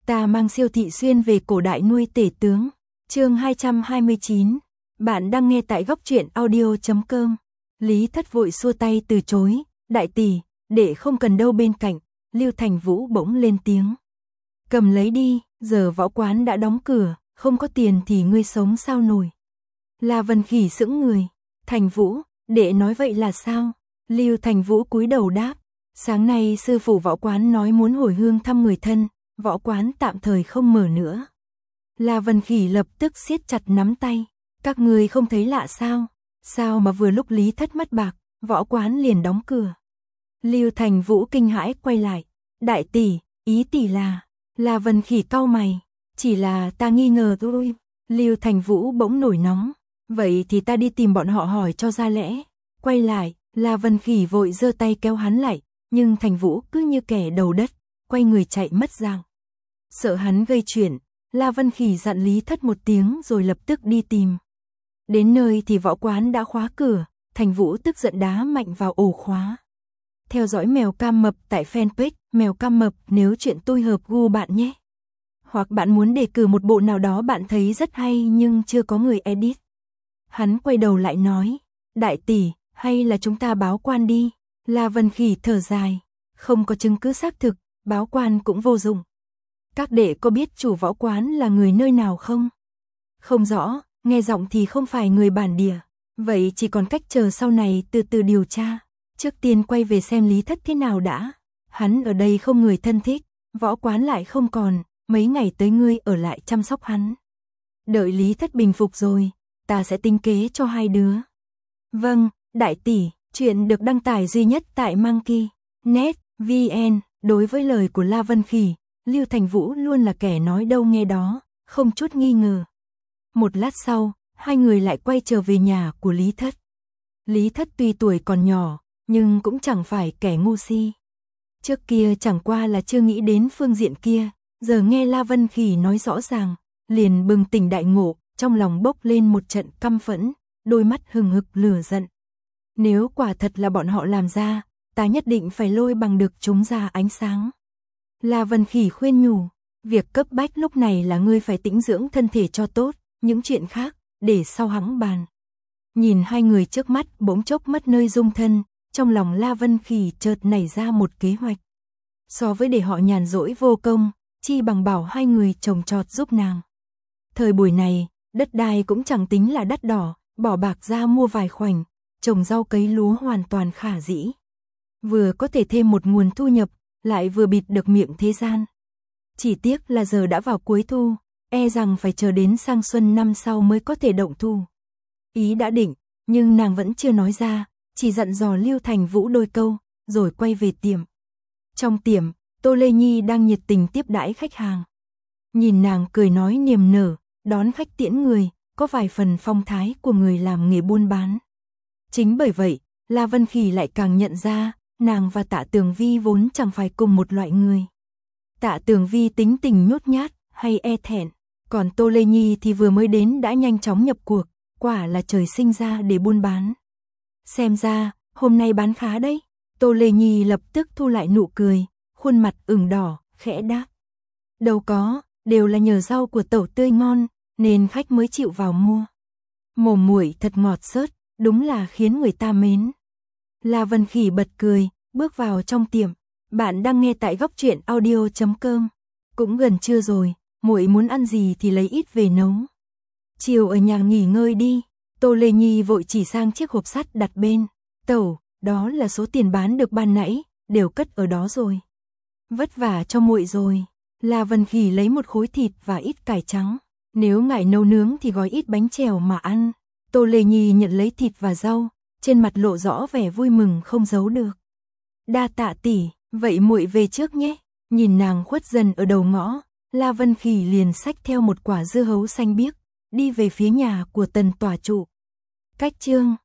Ta mang siêu thị xuyên về cổ đại nuôi tể tướng. Chương 229. Bạn đang nghe tại góc truyện audio.com. Lý Thất vội xua tay từ chối, đại tỷ, đệ không cần đâu bên cạnh. Lưu Thành Vũ bỗng lên tiếng. Cầm lấy đi, giờ võ quán đã đóng cửa, không có tiền thì ngươi sống sao nổi. La Vân Khỉ sững người. Thành Vũ, đệ nói vậy là sao? Lưu Thành Vũ cúi đầu đáp. Sáng nay sư phụ võ quán nói muốn hồi hương thăm người thân, võ quán tạm thời không mở nữa. La Vân Khỉ lập tức siết chặt nắm tay. Các người không thấy lạ sao? Sao mà vừa lúc Lý Thất mất bạc, võ quán liền đóng cửa. Lưu Thành Vũ kinh hãi quay lại. Đại tỷ, ý tỷ là... La Vân Khỉ cau mày. Chỉ là ta nghi ngờ thôi. Lưu Thành Vũ bỗng nổi nóng. Vậy thì ta đi tìm bọn họ hỏi cho ra lẽ. Quay lại, La Vân Khỉ vội giơ tay kéo hắn lại. Nhưng Thành Vũ cứ như kẻ đầu đất, quay người chạy mất dạng. Sợ hắn gây chuyện, La Vân Khỉ dặn Lý Thất một tiếng rồi lập tức đi tìm. Đến nơi thì võ quán đã khóa cửa, Thành Vũ tức giận đá mạnh vào ổ khóa. Theo dõi Mèo Cam Mập tại fanpage Mèo Cam Mập nếu chuyện tôi hợp gu bạn nhé. Hoặc bạn muốn đề cử một bộ nào đó bạn thấy rất hay nhưng chưa có người edit. Hắn quay đầu lại nói, đại tỷ, hay là chúng ta báo quan đi. La Vân Khỉ thở dài, không có chứng cứ xác thực, báo quan cũng vô dụng. Các đệ có biết chủ võ quán là người nơi nào không? Không rõ, nghe giọng thì không phải người bản địa. Vậy chỉ còn cách chờ sau này từ từ điều tra. Trước tiên quay về xem Lý Thất thế nào đã. Hắn ở đây không người thân thích, võ quán lại không còn, mấy ngày tới ngươi ở lại chăm sóc hắn. Đợi Lý Thất bình phục rồi, ta sẽ tính kế cho hai đứa. Vâng, đại tỷ. Chuyện được đăng tải duy nhất tại Monkey.net VN. Đối với lời của La Vân Khỉ, Lưu Thành Vũ luôn là kẻ nói đâu nghe đó, không chút nghi ngờ. Một lát sau, hai người lại quay trở về nhà của Lý Thất. Lý Thất tuy tuổi còn nhỏ, nhưng cũng chẳng phải kẻ ngu si. Trước kia chẳng qua là chưa nghĩ đến phương diện kia, giờ nghe La Vân Khỉ nói rõ ràng, liền bừng tỉnh đại ngộ, trong lòng bốc lên một trận căm phẫn, đôi mắt hừng hực lửa giận. Nếu quả thật là bọn họ làm ra, ta nhất định phải lôi bằng được chúng ra ánh sáng. La Vân Khỉ khuyên nhủ, việc cấp bách lúc này là ngươi phải tĩnh dưỡng thân thể cho tốt, những chuyện khác, để sau hẵng bàn. Nhìn hai người trước mắt bỗng chốc mất nơi dung thân, trong lòng La Vân Khỉ chợt nảy ra một kế hoạch. So với để họ nhàn rỗi vô công, chi bằng bảo hai người trồng trọt giúp nàng. Thời buổi này, đất đai cũng chẳng tính là đắt đỏ, bỏ bạc ra mua vài khoảnh. Trồng rau cấy lúa hoàn toàn khả dĩ. Vừa có thể thêm một nguồn thu nhập, lại vừa bịt được miệng thế gian. Chỉ tiếc là giờ đã vào cuối thu, e rằng phải chờ đến sang xuân năm sau mới có thể động thu. Ý đã định, nhưng nàng vẫn chưa nói ra, chỉ dặn dò Lưu Thành Vũ đôi câu, rồi quay về tiệm. Trong tiệm, Tô Lê Nhi đang nhiệt tình tiếp đãi khách hàng. Nhìn nàng cười nói niềm nở, đón khách tiễn người, có vài phần phong thái của người làm nghề buôn bán. Chính bởi vậy, La Vân Khỉ lại càng nhận ra, nàng và Tạ Tường Vi vốn chẳng phải cùng một loại người. Tạ Tường Vi tính tình nhút nhát, hay e thẹn, còn Tô Lê Nhi thì vừa mới đến đã nhanh chóng nhập cuộc, quả là trời sinh ra để buôn bán. Xem ra, hôm nay bán khá đấy. Tô Lê Nhi lập tức thu lại nụ cười, khuôn mặt ửng đỏ, khẽ đáp. Đâu có, đều là nhờ rau của tẩu tươi ngon, nên khách mới chịu vào mua. Mồm muội thật ngọt xớt. Đúng là khiến người ta mến. La Vân Khỉ bật cười, bước vào trong tiệm. Bạn đang nghe tại góc truyện audio.com. Cũng gần trưa rồi, muội muốn ăn gì thì lấy ít về nấu. Chiều ở nhà nghỉ ngơi đi. Tô Lê Nhi vội chỉ sang chiếc hộp sắt đặt bên. Tẩu, đó là số tiền bán được ban nãy, đều cất ở đó rồi. Vất vả cho muội rồi. La Vân Khỉ lấy một khối thịt và ít cải trắng. Nếu ngại nấu nướng thì gói ít bánh chèo mà ăn. Tô Lê Nhi nhận lấy thịt và rau, trên mặt lộ rõ vẻ vui mừng không giấu được. Đa tạ tỷ, vậy muội về trước nhé. Nhìn nàng khuất dần ở đầu ngõ, La Vân Khỉ liền xách theo một quả dưa hấu xanh biếc, đi về phía nhà của Tần tòa trụ. Cách chương